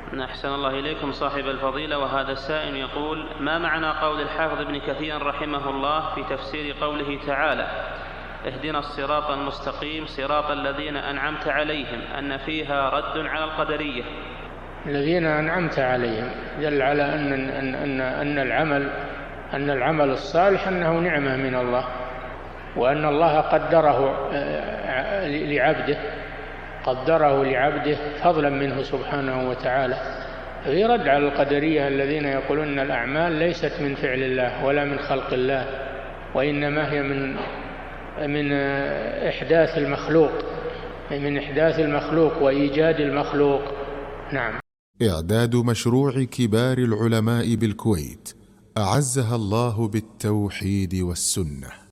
أحسن الله إليكم صاحب الفضيلة. وهذا السائل يقول: ما معنى قول الحافظ ابن كثير رحمه الله في تفسير قوله تعالى: اهدنا الصراط المستقيم صراط الذين أنعمت عليهم، أن فيها رد على القدرية؟ الذين أنعمت عليهم دل على أن العمل الصالح أنه نعمة من الله، وأن الله قدره لعبده فضلا منه سبحانه وتعالى. في رد على القدرية الذين يقولون أن الأعمال ليست من فعل الله ولا من خلق الله، وإنما هي من إحداث المخلوق وإيجاد المخلوق. نعم. إعداد مشروع كبار العلماء بالكويت أعزها الله بالتوحيد والسنة.